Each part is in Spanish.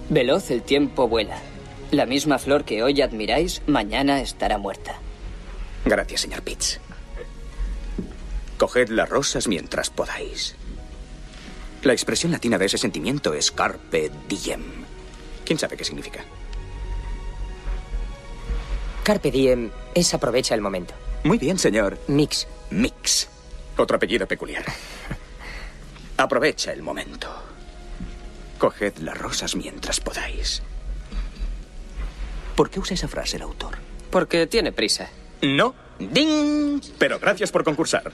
Veloz el tiempo vuela. La misma flor que hoy admiráis, mañana estará muerta. Gracias, señor Pitts. Coged las rosas mientras podáis. La expresión latina de ese sentimiento es carpe diem. ¿Quién sabe qué significa? Carpe diem es aprovecha el momento. Muy bien, señor. Mix. Mix. Otro apellido peculiar. Aprovecha el momento. Coged las rosas mientras podáis. ¿Por qué usa esa frase el autor? Porque tiene prisa. No. ¡Ding! Pero gracias por concursar.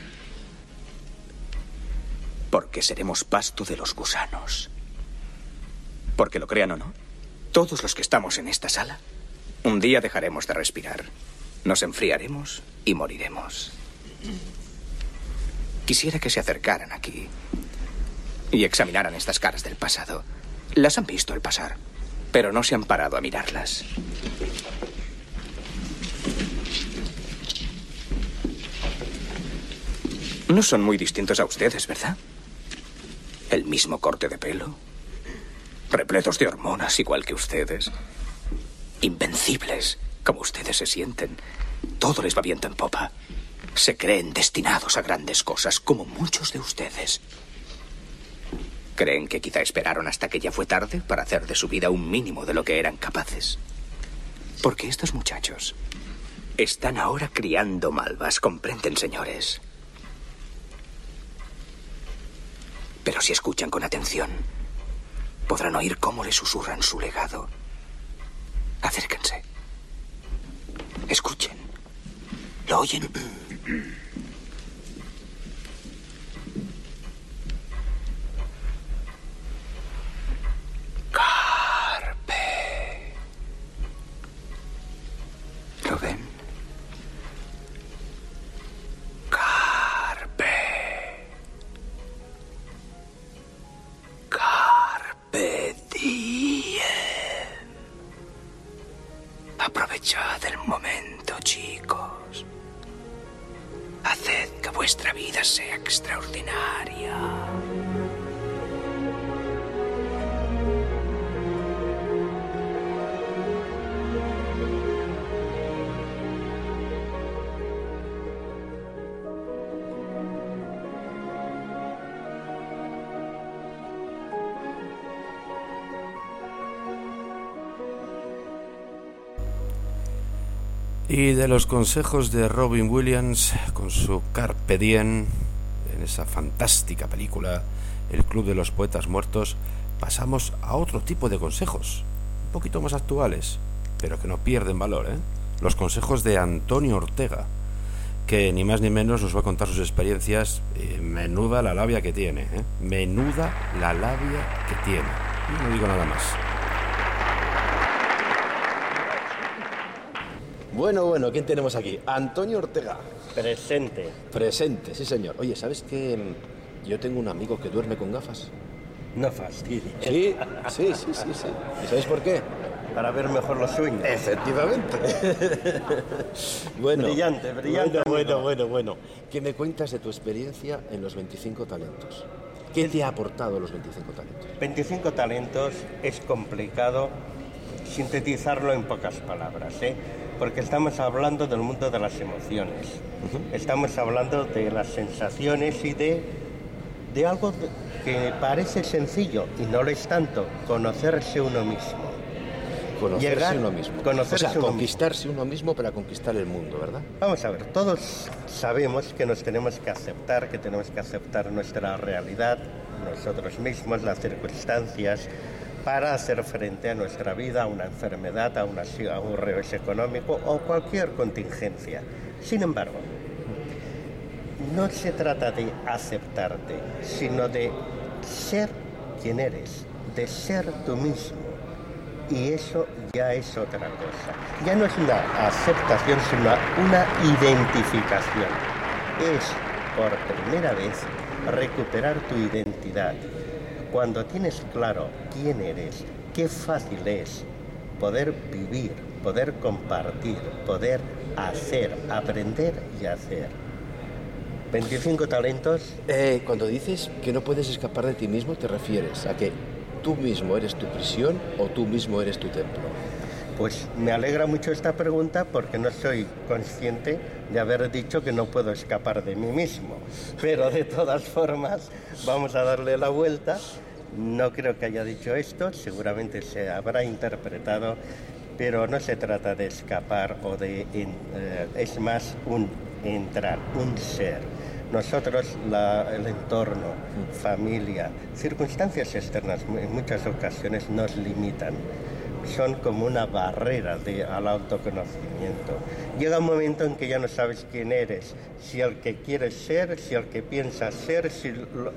Porque seremos pasto de los gusanos. Porque lo crean o no, todos los que estamos en esta sala, un día dejaremos de respirar. Nos enfriaremos y moriremos. Quisiera que se acercaran aquí y examinaran estas caras del pasado. Las han visto al pasar, pero no se han parado a mirarlas. No son muy distintos a ustedes, ¿verdad? El mismo corte de pelo, repletos de hormonas igual que ustedes, invencibles como ustedes se sienten. Todo les va viento en popa. Se creen destinados a grandes cosas, como muchos de ustedes. Creen que quizá esperaron hasta que ya fue tarde para hacer de su vida un mínimo de lo que eran capaces. Porque estos muchachos están ahora criando malvas, ¿comprenden, señores? Pero si escuchan con atención, podrán oír cómo le susurran su legado. Acérquense. Escuchen. ¿Lo oyen? Carpe. ¿Lo ven? Carpe. Carpe diem. Aprovechad el momento, chicos. Haced que vuestra vida sea extraordinaria. Y de los consejos de Robin Williams con su Carpe Diem, en esa fantástica película El Club de los Poetas Muertos, pasamos a otro tipo de consejos, un poquito más actuales, pero que no pierden valor, ¿eh? Los consejos de Antonio Ortega, que ni más ni menos nos va a contar sus experiencias. Menuda la labia que tiene, ¿eh? Menuda la labia que tiene. Y no digo nada más. Bueno, ¿quién tenemos aquí? Antonio Ortega. Presente. Presente, sí señor. Oye, ¿sabes que yo tengo un amigo que duerme con gafas? No fastidies. Sí. ¿Y sabes por qué? Para ver mejor los sueños. Efectivamente. Bueno. Brillante. Bueno. ¿Qué me cuentas de tu experiencia en los 25 talentos? ¿Qué te ha aportado los 25 talentos? 25 talentos es complicado sintetizarlo en pocas palabras, ¿eh? Porque estamos hablando del mundo de las emociones. Estamos hablando de las sensaciones y de algo que parece sencillo y no lo es tanto, conocerse uno mismo. Conquistarse uno mismo para conquistar el mundo, ¿verdad? Vamos a ver, todos sabemos que nos tenemos que aceptar nuestra realidad, nosotros mismos, las circunstancias, para hacer frente a nuestra vida, a una enfermedad, a un revés económico o cualquier contingencia. Sin embargo, no se trata de aceptarte, sino de ser quien eres, de ser tú mismo. Y eso ya es otra cosa. Ya no es una aceptación, sino una identificación. Es, por primera vez, recuperar tu identidad. Cuando tienes claro quién eres, qué fácil es poder vivir, poder compartir, poder hacer, aprender y hacer. 25 talentos. Cuando dices que no puedes escapar de ti mismo, ¿te refieres a que ¿Tú mismo eres tu prisión o tú mismo eres tu templo? Pues me alegra mucho esta pregunta porque no soy consciente de haber dicho que no puedo escapar de mí mismo. Pero de todas formas, vamos a darle la vuelta. No creo que haya dicho esto, seguramente se habrá interpretado, pero no se trata de escapar o de... es más un entrar, un ser. Nosotros, el entorno, familia, circunstancias externas, en muchas ocasiones nos limitan. Son como una barrera al autoconocimiento. Llega un momento en que ya no sabes quién eres, si el que quieres ser, si el que piensas ser, si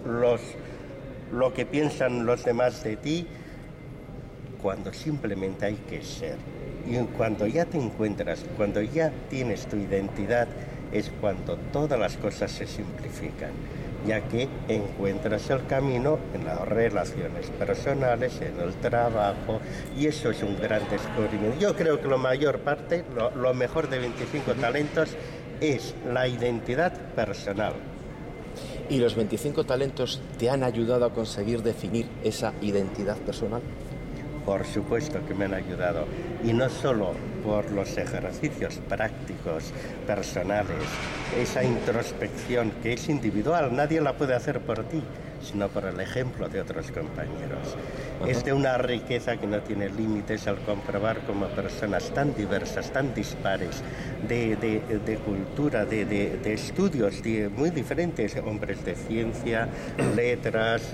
lo que piensan los demás de ti, cuando simplemente hay que ser. Y cuando ya te encuentras, cuando ya tienes tu identidad, es cuando todas las cosas se simplifican, ya que encuentras el camino en las relaciones personales, en el trabajo, y eso es un gran descubrimiento. Yo creo que la mayor parte, lo mejor de 25 talentos es la identidad personal. ¿Y los 25 talentos te han ayudado a conseguir definir esa identidad personal? Por supuesto que me han ayudado, y no solo por los ejercicios prácticos, personales, esa introspección que es individual, nadie la puede hacer por ti, sino por el ejemplo de otros compañeros. Ajá. Es de una riqueza que no tiene límites al comprobar cómo personas tan diversas, tan dispares, de cultura, de estudios muy diferentes, hombres de ciencia, letras,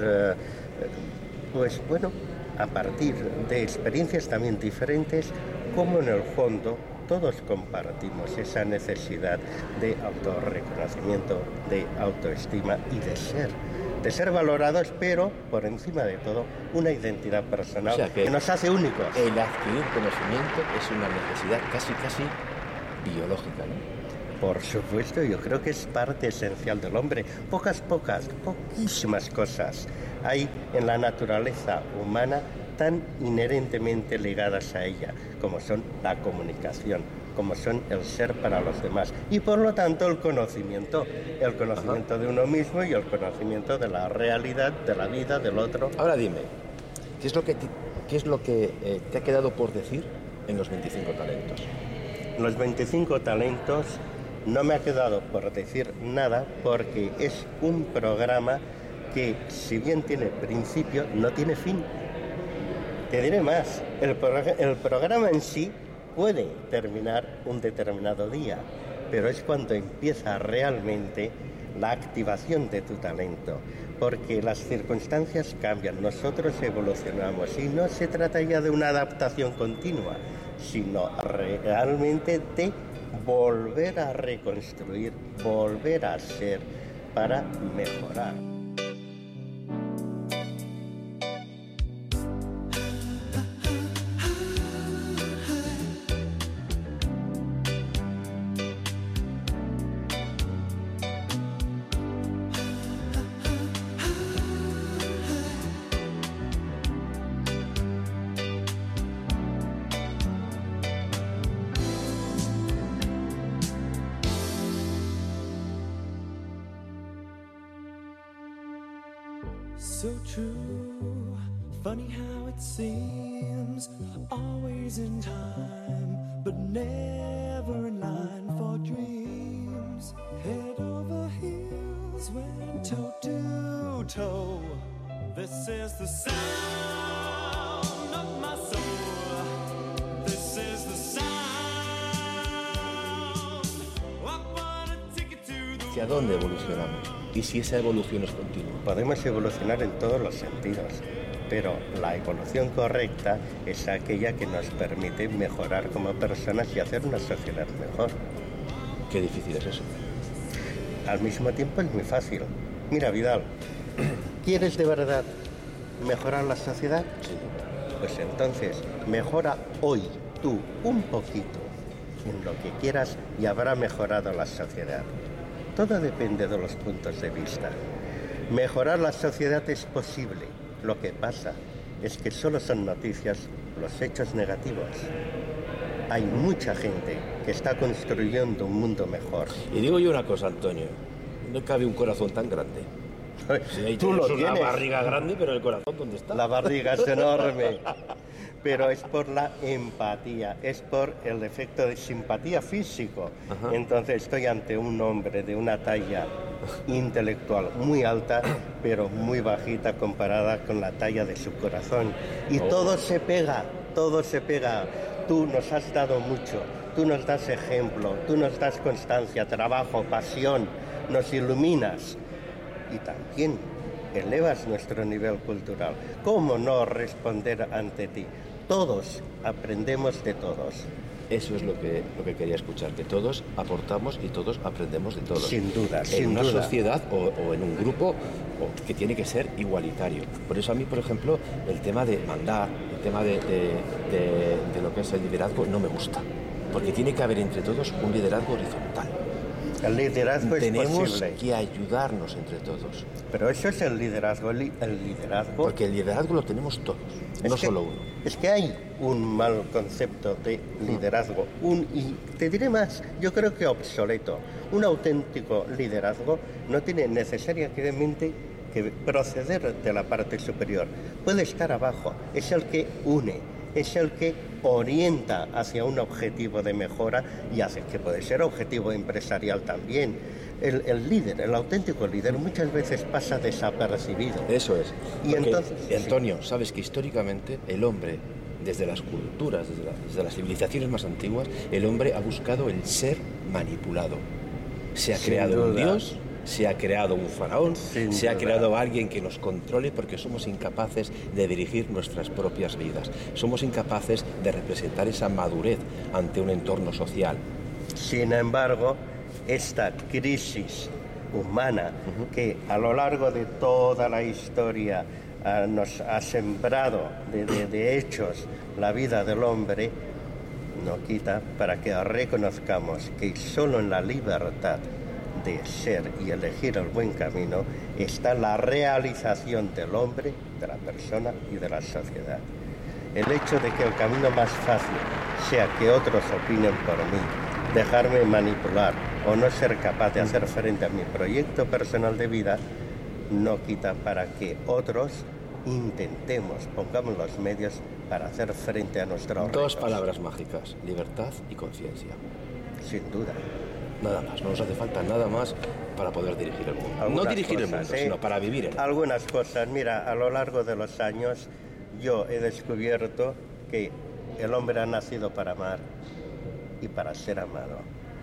pues bueno, a partir de experiencias también diferentes, como en el fondo todos compartimos esa necesidad de autorreconocimiento, de autoestima y de ser valorados, pero por encima de todo una identidad personal, o sea, que nos hace únicos. El adquirir conocimiento es una necesidad casi biológica, ¿no? Por supuesto, yo creo que es parte esencial del hombre. Poquísimas cosas hay en la naturaleza humana tan inherentemente ligadas a ella, como son la comunicación, como son el ser para los demás, y por lo tanto el conocimiento de uno mismo y el conocimiento de la realidad, de la vida, del otro. Ahora dime, ¿qué es lo que te ha quedado por decir en los 25 talentos? Los 25 talentos no me ha quedado por decir nada, porque es un programa que, si bien tiene principio, no tiene fin. Te diré más, el programa en sí puede terminar un determinado día, pero es cuando empieza realmente la activación de tu talento, porque las circunstancias cambian, nosotros evolucionamos, y no se trata ya de una adaptación continua, sino realmente de volver a reconstruir, volver a ser para mejorar. So true, funny how it seems, always in time, but never in line for dreams. Head over heels, went toe to toe. This is the sound of my soul. This is the sound. ¿Hacia dónde evolucionamos? ¿Y si esa evolución es continua? Podemos evolucionar en todos los sentidos, pero la evolución correcta es aquella que nos permite mejorar como personas y hacer una sociedad mejor. Qué difícil es eso. Al mismo tiempo es muy fácil. Mira, Vidal, ¿quieres de verdad mejorar la sociedad? Sí. Pues entonces, mejora hoy tú un poquito en lo que quieras y habrá mejorado la sociedad. Todo depende de los puntos de vista. Mejorar la sociedad es posible. Lo que pasa es que solo son noticias los hechos negativos. Hay mucha gente que está construyendo un mundo mejor. Y digo yo una cosa, Antonio. No cabe un corazón tan grande Sí, ahí Tú lo tienes una tienes. barriga grande, pero el corazón, ¿dónde está? La barriga es enorme. Pero es por la empatía, es por el efecto de simpatía físico. Ajá. Entonces estoy ante un hombre de una talla intelectual muy alta, pero muy bajita comparada con la talla de su corazón. Y todo se pega, todo se pega. Tú nos has dado mucho, tú nos das ejemplo, tú nos das constancia, trabajo, pasión, nos iluminas. Y también elevas nuestro nivel cultural. ¿Cómo no responder ante ti? Todos aprendemos de todos. Eso es lo que quería escuchar, que todos aportamos y todos aprendemos de todos. Sin duda, en sin una duda. sociedad o en un grupo que tiene que ser igualitario. Por eso a mí, por ejemplo, el tema de mandar, el tema de lo que es el liderazgo no me gusta. Porque tiene que haber entre todos un liderazgo horizontal. El liderazgo es Tenemos posible. que ayudarnos entre todos. Pero eso es el liderazgo. El liderazgo Porque el liderazgo lo tenemos todos, no que, solo uno. Es que hay un mal concepto de liderazgo. Y te diré más, yo creo que obsoleto. Un auténtico liderazgo no tiene necesariamente que proceder de la parte superior. Puede estar abajo. Es el que une, es el que orienta hacia un objetivo de mejora y hace que puede ser objetivo empresarial también. El líder, el auténtico líder, muchas veces pasa desapercibido. Eso es. Y Porque, entonces, Antonio, sabes que históricamente el hombre, desde las culturas, desde las civilizaciones más antiguas, el hombre ha buscado el ser manipulado. Se ha Sin creado un duda. dios, se ha creado un faraón, Sin se ha duda. creado alguien que nos controle porque somos incapaces de dirigir nuestras propias vidas. Somos incapaces de representar esa madurez ante un entorno social. Sin embargo, esta crisis humana que a lo largo de toda la historia nos ha sembrado de hechos la vida del hombre, no quita para que reconozcamos que solo en la libertad de ser y elegir el buen camino está la realización del hombre, de la persona y de la sociedad. El hecho de que el camino más fácil sea que otros opinen por mí, dejarme manipular o no ser capaz de hacer frente a mi proyecto personal de vida, no quita para que otros intentemos, pongamos los medios para hacer frente a nuestros Dos retos. palabras mágicas, libertad y conciencia. Sin duda. Nada más, no nos hace falta nada más para poder dirigir el mundo. No Algunas dirigir el cosas, mundo, ¿eh? sino para vivir en él. Algunas cosas. Mira, a lo largo de los años yo he descubierto que el hombre ha nacido para amar y para ser amado.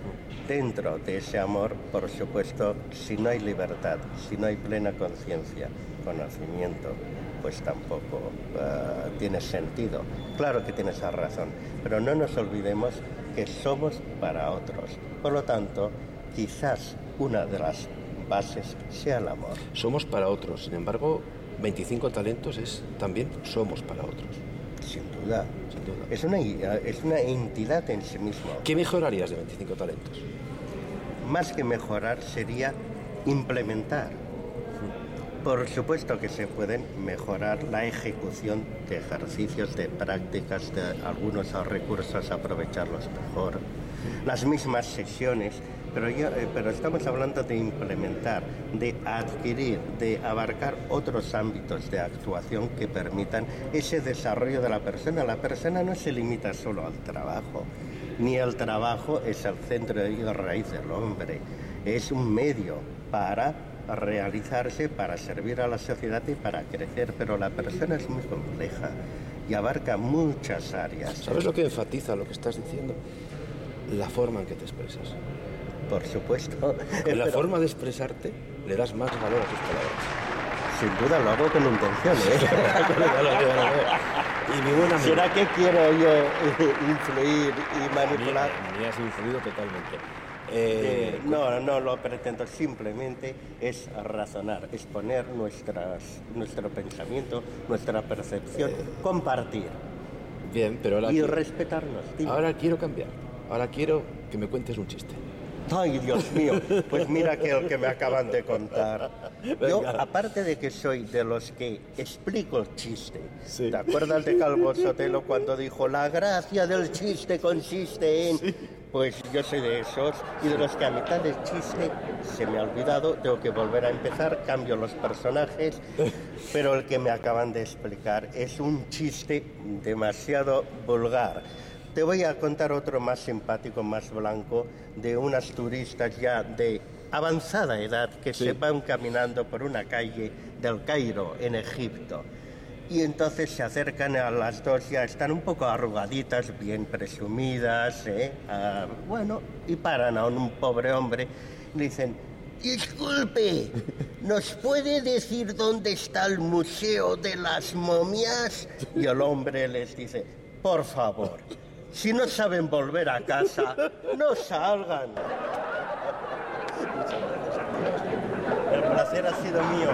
Dentro de ese amor, por supuesto, si no hay libertad, si no hay plena conciencia, conocimiento, pues tampoco tiene sentido. Claro que tienes razón, pero no nos olvidemos que somos para otros. Por lo tanto, quizás una de las bases sea el amor. Somos para otros, sin embargo, 25 talentos es también somos para otros. Sin duda. Sin duda. Es una entidad en sí misma. ¿Qué mejorarías de 25 talentos? Más que mejorar sería implementar. Por supuesto que se pueden mejorar la ejecución de ejercicios, de prácticas, de algunos recursos, aprovecharlos mejor. Las mismas sesiones, pero estamos hablando de implementar, de adquirir, de abarcar otros ámbitos de actuación que permitan ese desarrollo de la persona. La persona no se limita solo al trabajo, ni el trabajo es el centro y raíz del hombre. Es un medio para realizarse, para servir a la sociedad y para crecer, pero la persona es muy compleja y abarca muchas áreas. ¿Sabes lo que enfatiza lo que estás diciendo? La forma en que te expresas. Por supuesto. En la Pero, forma de expresarte le das más valor a tus palabras. sin duda lo hago con intención, Y mi buen amigo, ¿Será que quiero yo influir y manipular? me has influido totalmente. No lo pretendo, simplemente es razonar, es poner nuestro pensamiento, nuestra percepción, compartir Bien, pero ahora, y respetarnos. Dime. ahora quiero cambiar. Ahora quiero que me cuentes un chiste. Ay, Dios mío, pues mira que el que me acaban de contar. Yo, Venga. aparte de que soy de los que explico el chiste, Sí. ¿te acuerdas de Calvo Sotelo cuando dijo la gracia del chiste consiste en...? Pues yo soy de esos y de los que a mitad del chiste se me ha olvidado, tengo que volver a empezar, cambio los personajes, pero el que me acaban de explicar es un chiste demasiado vulgar. Te voy a contar otro más simpático, más blanco, de unas turistas ya de avanzada edad que se van caminando por una calle del Cairo, en Egipto. Y entonces se acercan a las dos, ya están un poco arrugaditas, bien presumidas, bueno, y paran a un pobre hombre y le dicen: disculpe, ¿nos puede decir dónde está el Museo de las Momias? Y el hombre les dice: por favor, si no saben volver a casa, no salgan. El placer ha sido mío.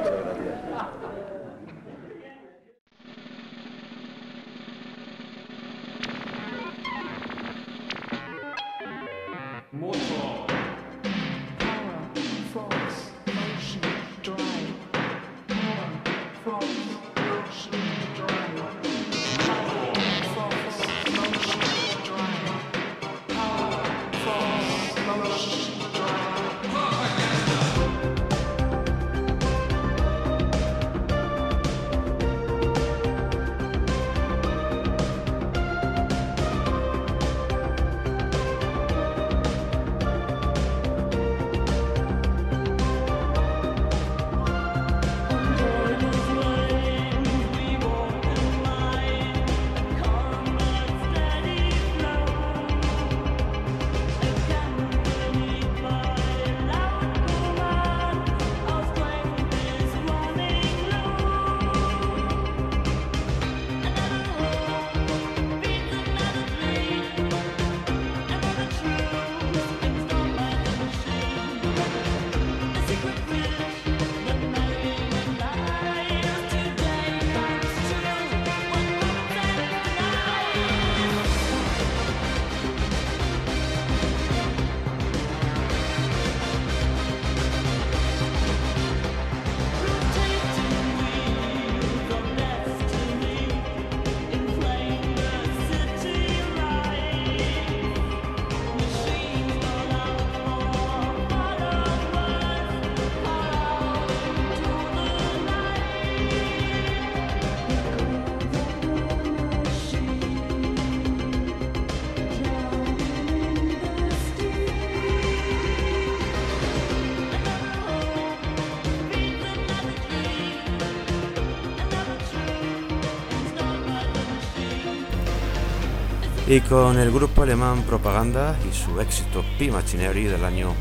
Y con el grupo alemán Propaganda y su éxito P-Machinery del año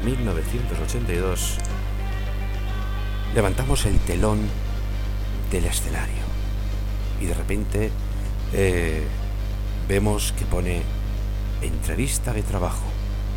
1982, levantamos el telón del escenario y de repente vemos que pone entrevista de trabajo.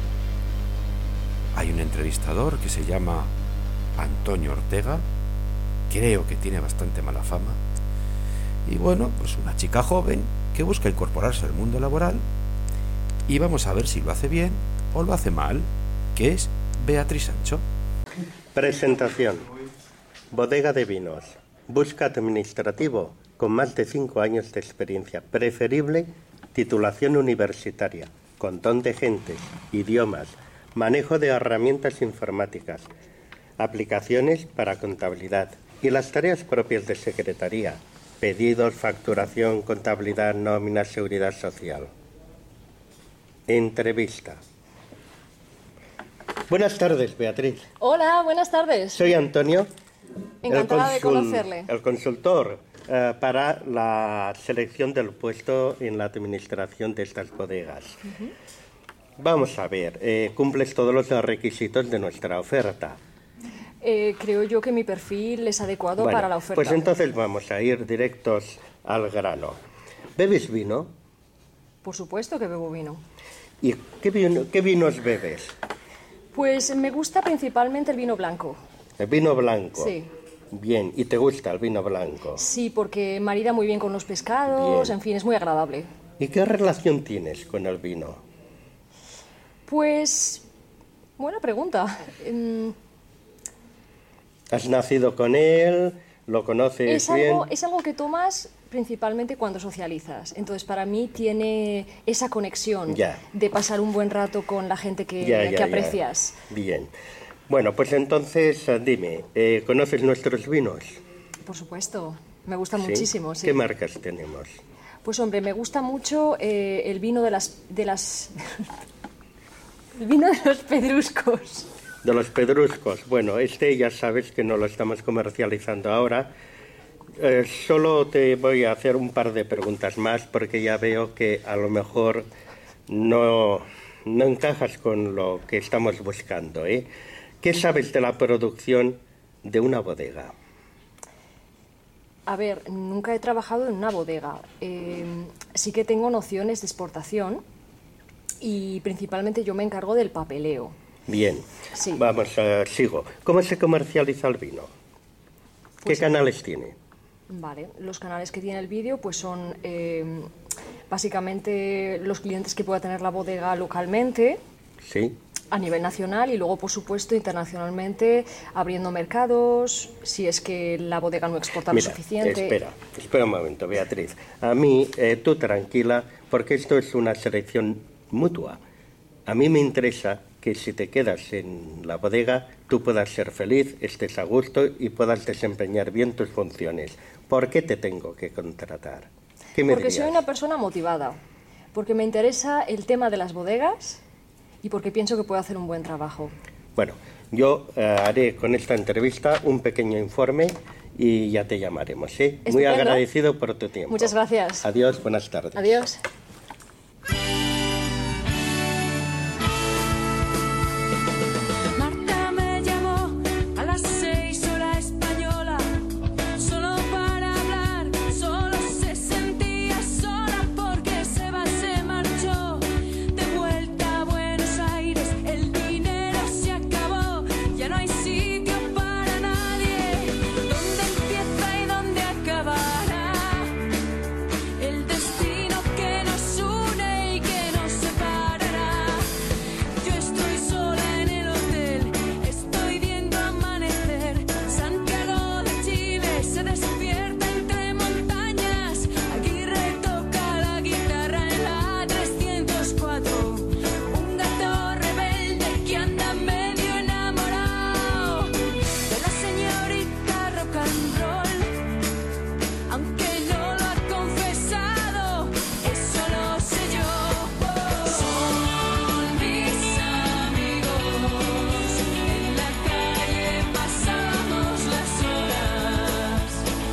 Hay un entrevistador que se llama Antonio Ortega, creo que tiene bastante mala fama, y bueno, pues una chica joven que busca incorporarse al mundo laboral, y vamos a ver si lo hace bien o lo hace mal, que es Beatriz Sancho. Presentación. Bodega de vinos. Busca administrativo con más de 5 años de experiencia. Preferible titulación universitaria, con don de gentes, idiomas, manejo de herramientas informáticas, aplicaciones para contabilidad y las tareas propias de secretaría. Pedidos, facturación, contabilidad, nómina, seguridad social. Entrevista. Buenas tardes, Beatriz. Hola, buenas tardes. Soy Antonio. Encantada de conocerle. El consultor para la selección del puesto en la administración de estas bodegas. Vamos a ver, cumples todos los requisitos de nuestra oferta. Creo yo que mi perfil es adecuado Bueno, para la oferta. pues entonces vamos a ir directos al grano. ¿Bebes vino? Por supuesto que bebo vino. ¿Y qué vinos bebes? Pues me gusta principalmente el vino blanco. ¿El vino blanco? Sí. Bien, ¿y te gusta el vino blanco? Sí, porque marida muy bien con los pescados, Bien. en fin, es muy agradable. ¿Y qué relación tienes con el vino? Pues, buena pregunta. ¿Has nacido con él? ¿Lo conoces bien? Es algo que tomas principalmente cuando socializas. Entonces, para mí tiene esa conexión de pasar un buen rato con la gente que aprecias. Bien. Bueno, pues entonces, dime, ¿conoces nuestros vinos? Por supuesto, me gustan muchísimo. Sí. ¿Qué marcas tenemos? Pues hombre, me gusta mucho el vino de las el vino de los pedruscos. De los pedruscos. Bueno, ya sabes que no lo estamos comercializando ahora. Solo te voy a hacer un par de preguntas más porque ya veo que a lo mejor no encajas con lo que estamos buscando, ¿eh? ¿Qué sabes de la producción de una bodega? A ver, nunca he trabajado en una bodega. Sí que tengo nociones de exportación y principalmente yo me encargo del papeleo. Bien, sí. Vamos, sigo. ¿Cómo se comercializa el vino? ¿Qué canales tiene? Vale, los canales que tiene el vídeo pues son básicamente los clientes que pueda tener la bodega localmente. Sí. A nivel nacional y luego, por supuesto, internacionalmente, abriendo mercados, si es que la bodega no exporta lo suficiente. Espera un momento, Beatriz. A mí, tú tranquila, porque esto es una selección mutua. A mí me interesa que si te quedas en la bodega, tú puedas ser feliz, estés a gusto y puedas desempeñar bien tus funciones. ¿Por qué te tengo que contratar? ¿Qué me dirías? Porque soy una persona motivada, porque me interesa el tema de las bodegas y porque pienso que puedo hacer un buen trabajo. Bueno, yo haré con esta entrevista un pequeño informe y ya te llamaremos, ¿sí? Estupendo. Muy agradecido por tu tiempo. Muchas gracias. Adiós, buenas tardes. Adiós. Marta me llamó a las 6 hora española, solo para hablar, solo se sentía sola porque Seba se marchó de vuelta a Buenos Aires, el dinero se acabó, ya no hay sitio para nadie, ¿dónde empieza y dónde acabará? El destino que nos une y que nos separará. Yo estoy sola en el hotel, estoy viendo amanecer. Santiago de Chile se despierta entre montañas. Aguirre toca la guitarra en la 304. Un gato rebelde que anda medio enamorado de la señorita rock and roll. Aunque no lo ha confesado, eso lo sé yo. Son mis amigos, en la calle pasamos las horas.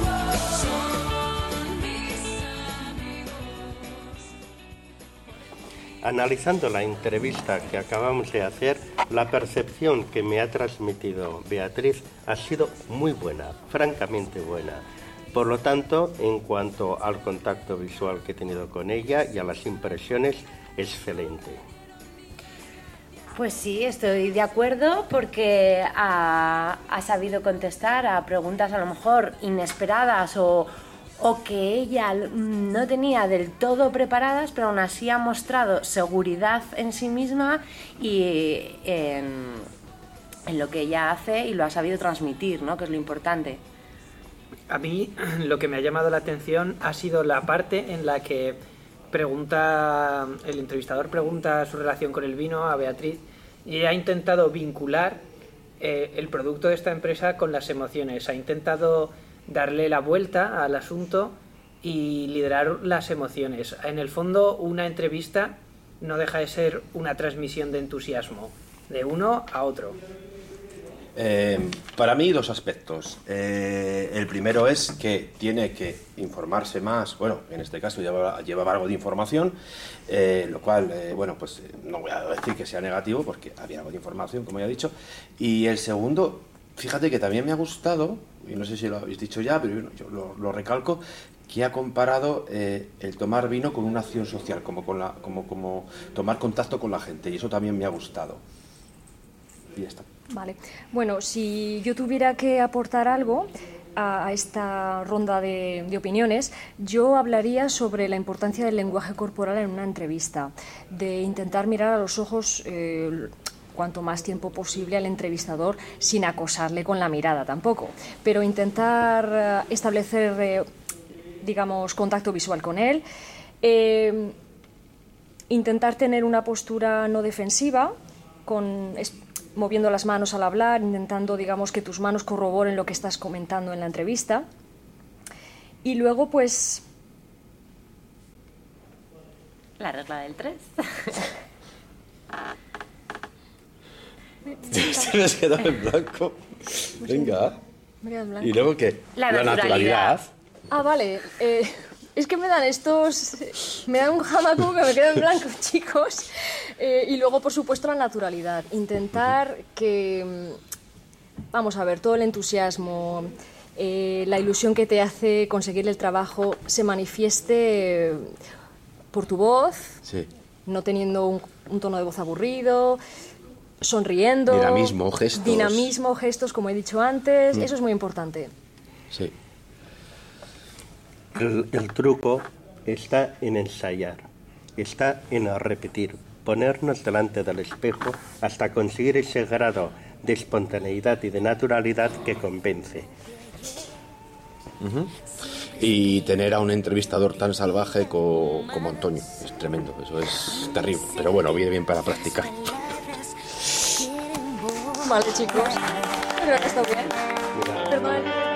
Son mis amigos. Analizando la entrevista que acabamos de hacer, la percepción que me ha transmitido Beatriz ha sido muy buena, francamente buena. Por lo tanto, en cuanto al contacto visual que he tenido con ella y a las impresiones, excelente. Pues sí, estoy de acuerdo porque ha sabido contestar a preguntas a lo mejor inesperadas o que ella no tenía del todo preparadas, pero aún así ha mostrado seguridad en sí misma y en lo que ella hace y lo ha sabido transmitir, ¿no? Que es lo importante. A mí lo que me ha llamado la atención ha sido la parte en la que el entrevistador pregunta su relación con el vino a Beatriz y ella ha intentado vincular el producto de esta empresa con las emociones, ha intentado darle la vuelta al asunto y liderar las emociones. En el fondo, una entrevista no deja de ser una transmisión de entusiasmo, de uno a otro. Para mí, dos aspectos. El primero es que tiene que informarse más. Bueno, en este caso llevaba algo de información, lo cual, pues no voy a decir que sea negativo porque había algo de información, como ya he dicho. Y el segundo, fíjate que también me ha gustado, y no sé si lo habéis dicho ya, pero yo lo recalco, que ha comparado el tomar vino con una acción social, como tomar contacto con la gente, y eso también me ha gustado. Y ya está. Vale. Bueno, si yo tuviera que aportar algo a esta ronda de opiniones, yo hablaría sobre la importancia del lenguaje corporal en una entrevista, de intentar mirar a los ojos cuanto más tiempo posible al entrevistador sin acosarle con la mirada tampoco, pero intentar establecer, digamos, contacto visual con él, intentar tener una postura no defensiva, moviendo las manos al hablar, intentando, digamos, que tus manos corroboren lo que estás comentando en la entrevista. Y luego, pues... La regla del 3. Se me has quedado en blanco. Venga. Me he quedado en blanco. ¿Y luego qué? La naturalidad. Ah, vale. Es que me dan un jamaco que me queda en blanco, chicos. Y luego, por supuesto, la naturalidad. Intentar que, vamos a ver, todo el entusiasmo, la ilusión que te hace conseguir el trabajo se manifieste por tu voz, Sí. no teniendo un tono de voz aburrido, sonriendo. Dinamismo, gestos. Como he dicho antes. Eso es muy importante. Sí. El truco está en ensayar, está en repetir, ponernos delante del espejo hasta conseguir ese grado de espontaneidad y de naturalidad que convence. Y tener a un entrevistador tan salvaje como Antonio es tremendo, eso es terrible, pero bueno, viene bien para practicar. Vale, chicos, creo que está bien. Perdón.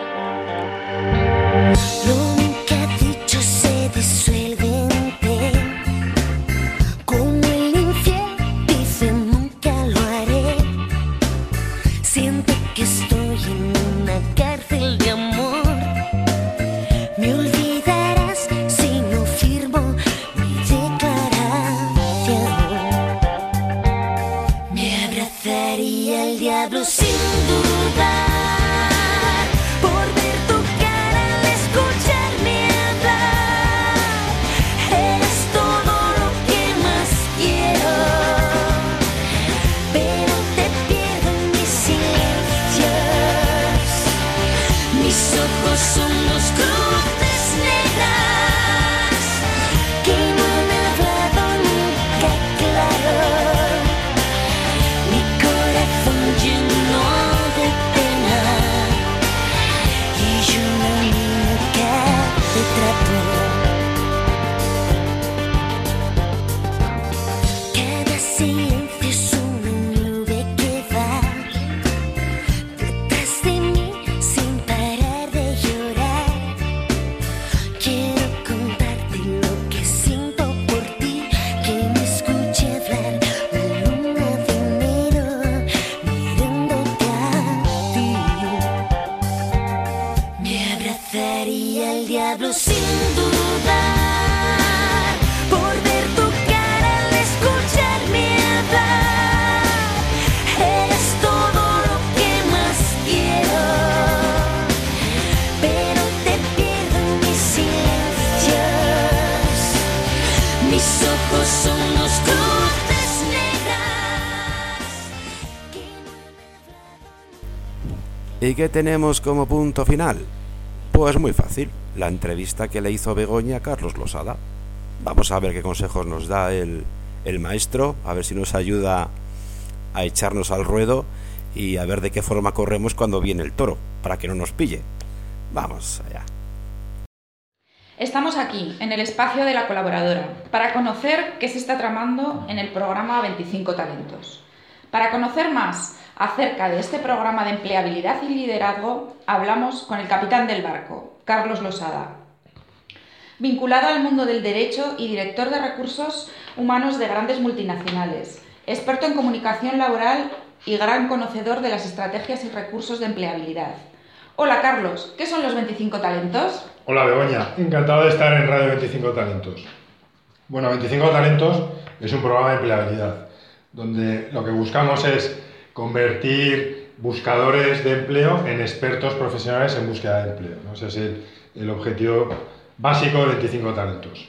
Lo que ha dicho se disuelve en ti. Como el infiel dice nunca lo haré. Siento que estoy en una cárcel de amor. Me olvidarás si no firmo mi declaración. Me abrazaría el diablo sin dudar. ¿Y qué tenemos como punto final? Pues muy fácil, la entrevista que le hizo Begoña a Carlos Losada. Vamos a ver qué consejos nos da el maestro, a ver si nos ayuda a echarnos al ruedo y a ver de qué forma corremos cuando viene el toro, para que no nos pille. Vamos allá. Estamos aquí, en el espacio de la colaboradora, para conocer qué se está tramando en el programa 25 Talentos. Para conocer más acerca de este programa de empleabilidad y liderazgo, hablamos con el capitán del barco, Carlos Losada. Vinculado al mundo del derecho y director de recursos humanos de grandes multinacionales, experto en comunicación laboral y gran conocedor de las estrategias y recursos de empleabilidad. Hola Carlos, ¿qué son los 25 Talentos? Hola Begoña, encantado de estar en Radio 25 Talentos. Bueno, 25 Talentos es un programa de empleabilidad, donde lo que buscamos es convertir buscadores de empleo en expertos profesionales en búsqueda de empleo, ¿no? Ese es el objetivo básico de 25 Talentos.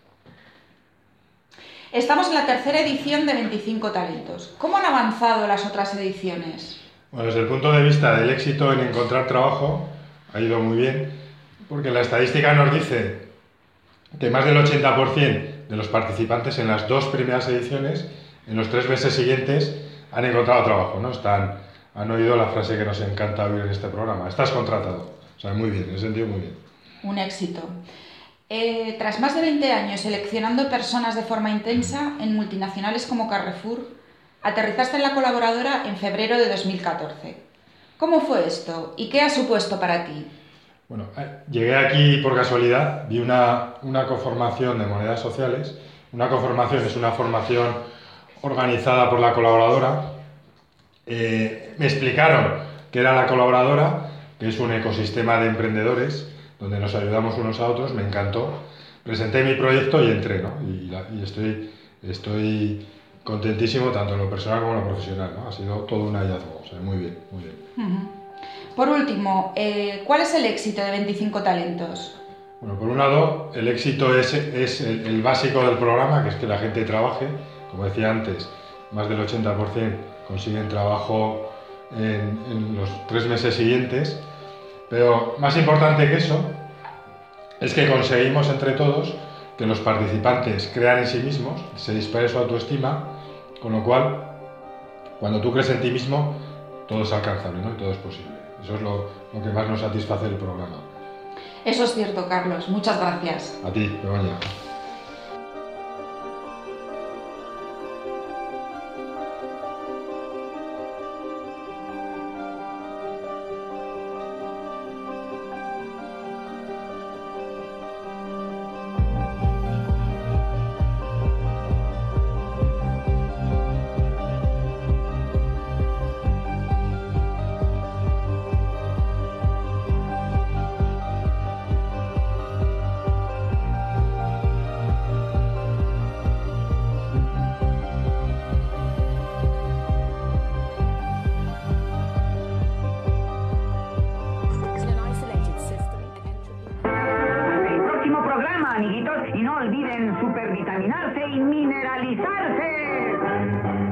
Estamos en la tercera edición de 25 Talentos. ¿Cómo han avanzado las otras ediciones? Bueno, desde el punto de vista del éxito en encontrar trabajo, ha ido muy bien, porque la estadística nos dice que más del 80% de los participantes en las dos primeras ediciones, en los 3 meses siguientes, han encontrado trabajo, ¿no? Han oído la frase que nos encanta oír en este programa. Estás contratado. O sea, muy bien, en ese sentido muy bien. Un éxito. Tras más de 20 años seleccionando personas de forma intensa en multinacionales como Carrefour, aterrizaste en La Colaboradora en febrero de 2014. ¿Cómo fue esto y qué ha supuesto para ti? Bueno, llegué aquí por casualidad, vi una coformación de monedas sociales. Una coformación es una formación organizada por La Colaboradora. Me explicaron que era La Colaboradora, que es un ecosistema de emprendedores donde nos ayudamos unos a otros. Me encantó. Presenté mi proyecto y entré, ¿no? Y estoy contentísimo tanto en lo personal como en lo profesional, ¿no? Ha sido todo un hallazgo, o sea, muy bien, muy bien. Por último, ¿cuál es el éxito de 25 talentos? Bueno, por un lado, el éxito es el básico del programa, que es que la gente trabaje. Como decía antes, más del 80% consiguen trabajo en los 3 meses siguientes. Pero más importante que eso es que conseguimos entre todos que los participantes crean en sí mismos, se dispare su autoestima, con lo cual, cuando tú crees en ti mismo, todo es alcanzable, ¿no? Y todo es posible. Eso es lo que más nos satisface del programa. Eso es cierto, Carlos. Muchas gracias. A ti, Begoña. Amiguitos, y no olviden supervitaminarse y mineralizarse.